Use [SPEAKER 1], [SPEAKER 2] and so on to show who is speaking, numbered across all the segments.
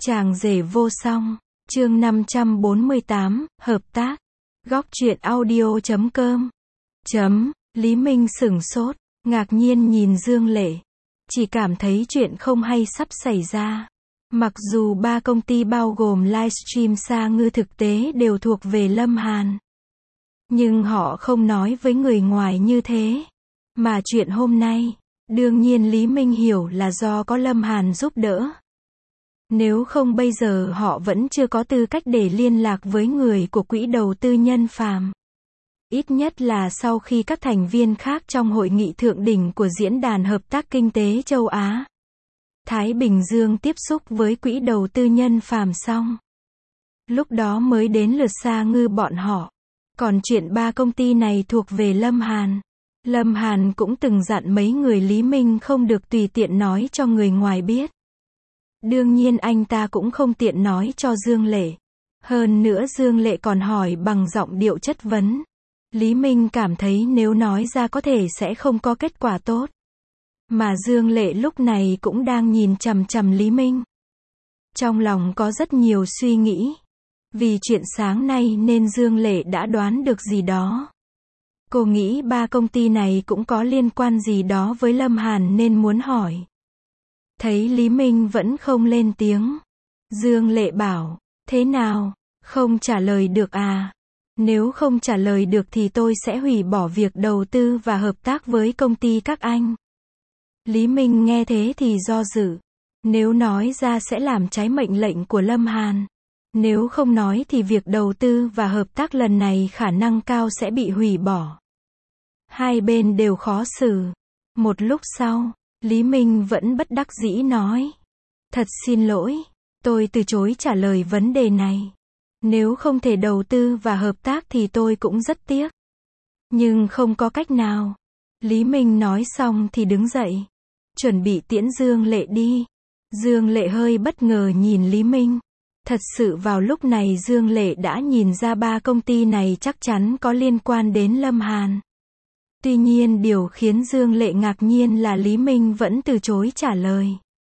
[SPEAKER 1] Chàng rể vô song, chương 548, hợp tác. Góc truyện audio.com. Lý Minh sửng sốt, ngạc nhiên nhìn Dương Lệ. Chỉ cảm thấy chuyện không hay sắp xảy ra. Mặc dù ba công ty bao gồm livestream Sa Ngư thực tế đều thuộc về Lâm Hàn. Nhưng họ không nói với người ngoài như thế. Mà chuyện hôm nay, đương nhiên Lý Minh hiểu là do có Lâm Hàn giúp đỡ. Nếu không bây giờ họ vẫn chưa có tư cách để liên lạc với người của quỹ đầu tư Nhân Phàm. Ít nhất là sau khi các thành viên khác trong hội nghị thượng đỉnh của Diễn đàn Hợp tác Kinh tế Châu Á, Thái Bình Dương tiếp xúc với quỹ đầu tư Nhân Phàm xong. Lúc đó mới đến lượt Sa Ngư bọn họ. Còn chuyện ba công ty này thuộc về Lâm Hàn. Lâm Hàn cũng từng dặn mấy người Lý Minh không được tùy tiện nói cho người ngoài biết. Đương nhiên anh ta cũng không tiện nói cho Dương Lệ. Hơn nữa Dương Lệ còn hỏi bằng giọng điệu chất vấn. Lý Minh cảm thấy nếu nói ra có thể sẽ không có kết quả tốt. Mà Dương Lệ lúc này cũng đang nhìn chằm chằm Lý Minh. Trong lòng có rất nhiều suy nghĩ. Vì chuyện sáng nay nên Dương Lệ đã đoán được gì đó. Cô nghĩ ba công ty này cũng có liên quan gì đó với Lâm Hàn nên muốn hỏi. Thấy Lý Minh vẫn không lên tiếng. Dương Lệ bảo, thế nào, không trả lời được à? Nếu không trả lời được thì tôi sẽ hủy bỏ việc đầu tư và hợp tác với công ty các anh. Lý Minh nghe thế thì do dự. Nếu nói ra sẽ làm trái mệnh lệnh của Lâm Hàn. Nếu không nói thì việc đầu tư và hợp tác lần này khả năng cao sẽ bị hủy bỏ. Hai bên đều khó xử. Một lúc sau, Lý Minh vẫn bất đắc dĩ nói. Thật xin lỗi, tôi từ chối trả lời vấn đề này. Nếu không thể đầu tư và hợp tác thì tôi cũng rất tiếc. Nhưng không có cách nào. Lý Minh nói xong thì đứng dậy. Chuẩn bị tiễn Dương Lệ đi. Dương Lệ hơi bất ngờ nhìn Lý Minh. Thật sự vào lúc này Dương Lệ đã nhìn ra ba công ty này chắc chắn có liên quan đến Lâm Hàn. Tuy nhiên điều khiến Dương Lệ ngạc nhiên là Lý Minh vẫn từ chối trả lời.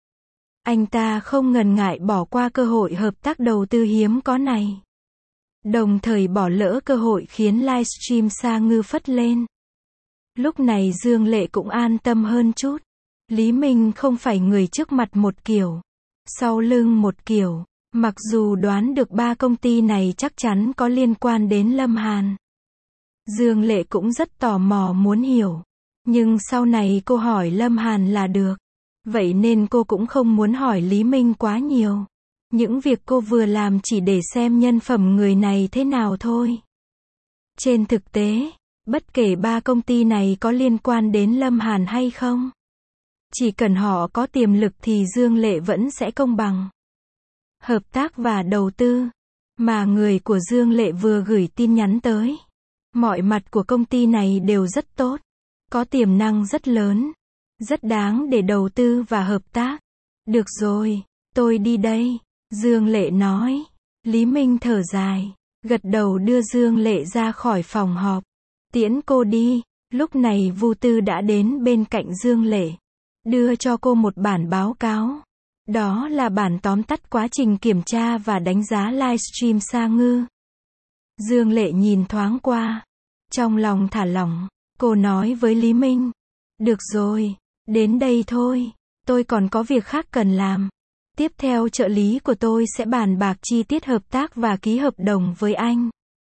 [SPEAKER 1] Anh ta không ngần ngại bỏ qua cơ hội hợp tác đầu tư hiếm có này. Đồng thời bỏ lỡ cơ hội khiến livestream Sa Ngư phất lên. Lúc này Dương Lệ cũng an tâm hơn chút. Lý Minh không phải người trước mặt một kiểu, sau lưng một kiểu. Mặc dù đoán được ba công ty này chắc chắn có liên quan đến Lâm Hàn. Dương Lệ cũng rất tò mò muốn hiểu. Nhưng sau này cô hỏi Lâm Hàn là được. Vậy nên cô cũng không muốn hỏi Lý Minh quá nhiều. Những việc cô vừa làm chỉ để xem nhân phẩm người này thế nào thôi. Trên thực tế, bất kể ba công ty này có liên quan đến Lâm Hàn hay không, chỉ cần họ có tiềm lực thì Dương Lệ vẫn sẽ công bằng. Hợp tác và đầu tư. Mà người của Dương Lệ vừa gửi tin nhắn tới. Mọi mặt của công ty này đều rất tốt. Có tiềm năng rất lớn. Rất đáng để đầu tư và hợp tác. Được rồi, tôi đi đây. Dương Lệ nói. Lý Minh thở dài. Gật đầu đưa Dương Lệ ra khỏi phòng họp. Tiễn cô đi. Lúc này Vu Tư đã đến bên cạnh Dương Lệ. Đưa cho cô một bản báo cáo. Đó là bản tóm tắt quá trình kiểm tra và đánh giá livestream Sa Ngư. Dương Lệ nhìn thoáng qua. Trong lòng thả lỏng, cô nói với Lý Minh. Được rồi, đến đây thôi. Tôi còn có việc khác cần làm. Tiếp theo trợ lý của tôi sẽ bàn bạc chi tiết hợp tác và ký hợp đồng với anh.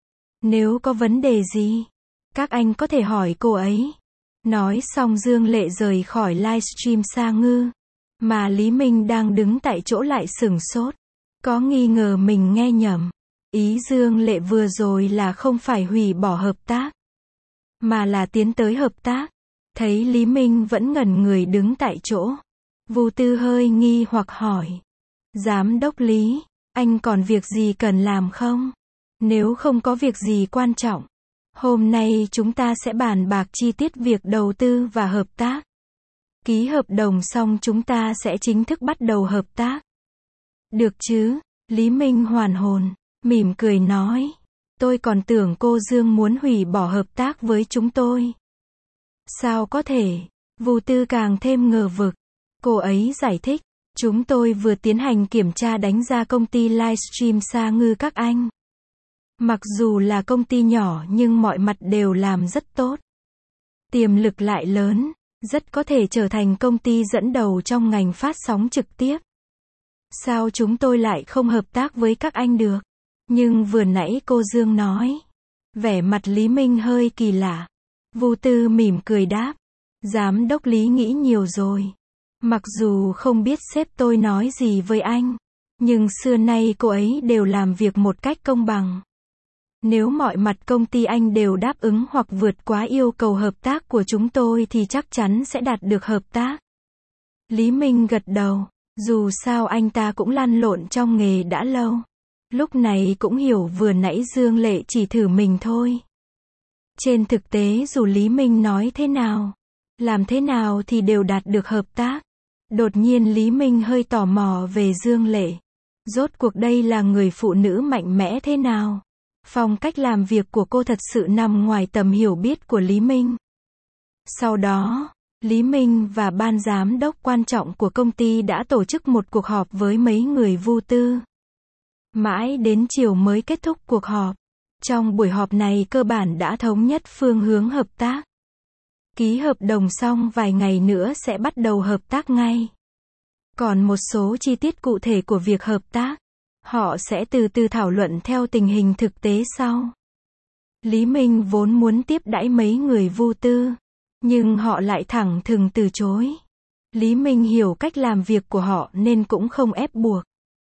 [SPEAKER 1] Nếu có vấn đề gì, các anh có thể hỏi cô ấy. Nói xong Dương Lệ rời khỏi livestream Sa Ngư. Mà Lý Minh đang đứng tại chỗ lại sửng sốt. Có nghi ngờ mình nghe nhầm. Ý Dương Lệ vừa rồi là không phải hủy bỏ hợp tác, mà là tiến tới hợp tác. Thấy Lý Minh vẫn ngẩn người đứng tại chỗ. Vu Tư hơi nghi hoặc hỏi. Giám đốc Lý, anh còn việc gì cần làm không? Nếu không có việc gì quan trọng, hôm nay chúng ta sẽ bàn bạc chi tiết việc đầu tư và hợp tác. Ký hợp đồng xong chúng ta sẽ chính thức bắt đầu hợp tác. Được chứ? Lý Minh hoàn hồn, mỉm cười nói. Tôi còn tưởng cô Dương muốn hủy bỏ hợp tác với chúng tôi. Sao có thể? Vu Tư càng thêm ngờ vực. Cô ấy giải thích. Chúng tôi vừa tiến hành kiểm tra đánh giá công ty livestream Sa Ngư các anh. Mặc dù là công ty nhỏ nhưng mọi mặt đều làm rất tốt. Tiềm lực lại lớn, rất có thể trở thành công ty dẫn đầu trong ngành phát sóng trực tiếp. Sao chúng tôi lại không hợp tác với các anh được? Nhưng vừa nãy cô Dương nói. Vẻ mặt Lý Minh hơi kỳ lạ. Vu Tư mỉm cười đáp. Giám đốc Lý nghĩ nhiều rồi. Mặc dù không biết sếp tôi nói gì với anh, nhưng xưa nay cô ấy đều làm việc một cách công bằng. Nếu mọi mặt công ty anh đều đáp ứng hoặc vượt quá yêu cầu hợp tác của chúng tôi thì chắc chắn sẽ đạt được hợp tác. Lý Minh gật đầu. Dù sao anh ta cũng lăn lộn trong nghề đã lâu. Lúc này cũng hiểu vừa nãy Dương Lệ chỉ thử mình thôi. Trên thực tế dù Lý Minh nói thế nào, làm thế nào thì đều đạt được hợp tác. Đột nhiên Lý Minh hơi tò mò về Dương Lệ. Rốt cuộc đây là người phụ nữ mạnh mẽ thế nào? Phong cách làm việc của cô thật sự nằm ngoài tầm hiểu biết của Lý Minh. Sau đó, Lý Minh và ban giám đốc quan trọng của công ty đã tổ chức một cuộc họp với mấy người Vu Tư. Mãi đến chiều mới kết thúc cuộc họp. Trong buổi họp này cơ bản đã thống nhất phương hướng hợp tác. Ký hợp đồng xong vài ngày nữa sẽ bắt đầu hợp tác ngay. Còn một số chi tiết cụ thể của việc hợp tác, họ sẽ từ từ thảo luận theo tình hình thực tế sau. Lý Minh vốn muốn tiếp đãi mấy người Vu Tư, nhưng họ lại thẳng thừng từ chối. Lý Minh hiểu cách làm việc của họ nên cũng không ép buộc.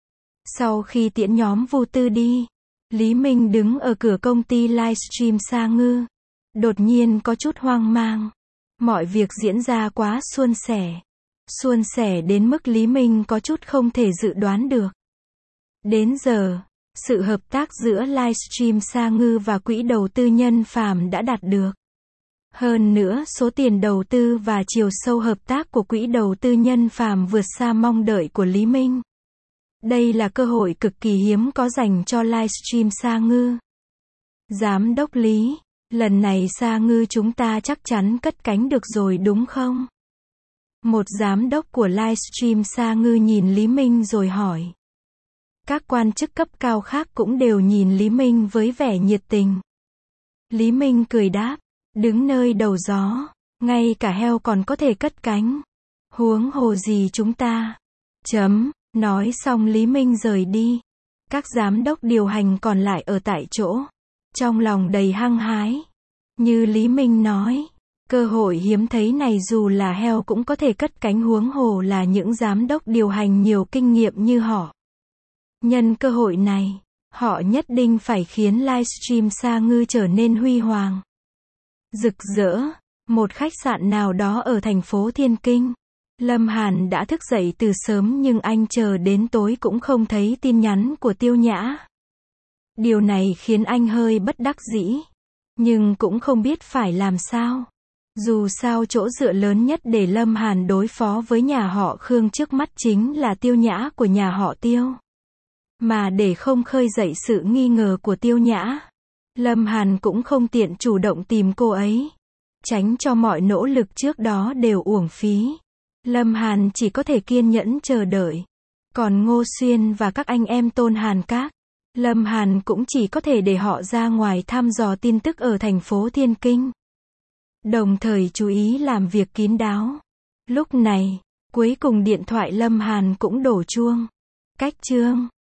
[SPEAKER 1] Sau khi tiễn nhóm Vu Tư đi, Lý Minh đứng ở cửa công ty livestream Sa Ngư. Đột nhiên có chút hoang mang. Mọi việc diễn ra quá suôn sẻ. Suôn sẻ đến mức Lý Minh có chút không thể dự đoán được. Đến giờ, sự hợp tác giữa livestream Sa Ngư và quỹ đầu tư Nhân Phàm đã đạt được. Hơn nữa, số tiền đầu tư và chiều sâu hợp tác của quỹ đầu tư Nhân Phàm vượt xa mong đợi của Lý Minh. Đây là cơ hội cực kỳ hiếm có dành cho livestream Sa Ngư. Giám đốc Lý, lần này Sa Ngư chúng ta chắc chắn cất cánh được rồi đúng không? Một giám đốc của livestream Sa Ngư nhìn Lý Minh rồi hỏi. Các quan chức cấp cao khác cũng đều nhìn Lý Minh với vẻ nhiệt tình. Lý Minh cười đáp, đứng nơi đầu gió, ngay cả heo còn có thể cất cánh. Huống hồ gì chúng ta. Nói xong Lý Minh rời đi. Các giám đốc điều hành còn lại ở tại chỗ, trong lòng đầy hăng hái. Như Lý Minh nói, cơ hội hiếm thấy này dù là heo cũng có thể cất cánh, huống hồ là những giám đốc điều hành nhiều kinh nghiệm như họ. Nhân cơ hội này, họ nhất định phải khiến livestream Sa Ngư trở nên huy hoàng, rực rỡ. Một khách sạn nào đó ở thành phố Thiên Kinh. Lâm Hàn đã thức dậy từ sớm nhưng anh chờ đến tối cũng không thấy tin nhắn của Tiêu Nhã. Điều này khiến anh hơi bất đắc dĩ, nhưng cũng không biết phải làm sao. Dù sao chỗ dựa lớn nhất để Lâm Hàn đối phó với nhà họ Khương trước mắt chính là Tiêu Nhã của nhà họ Tiêu. Mà để không khơi dậy sự nghi ngờ của Tiêu Nhã, Lâm Hàn cũng không tiện chủ động tìm cô ấy, tránh cho mọi nỗ lực trước đó đều uổng phí. Lâm Hàn chỉ có thể kiên nhẫn chờ đợi. Còn Ngô Xuyên và các anh em Tôn Hàn Các, Lâm Hàn cũng chỉ có thể để họ ra ngoài thăm dò tin tức ở thành phố Thiên Kinh. Đồng thời chú ý làm việc kín đáo. Lúc này, cuối cùng điện thoại Lâm Hàn cũng đổ chuông. Cách chương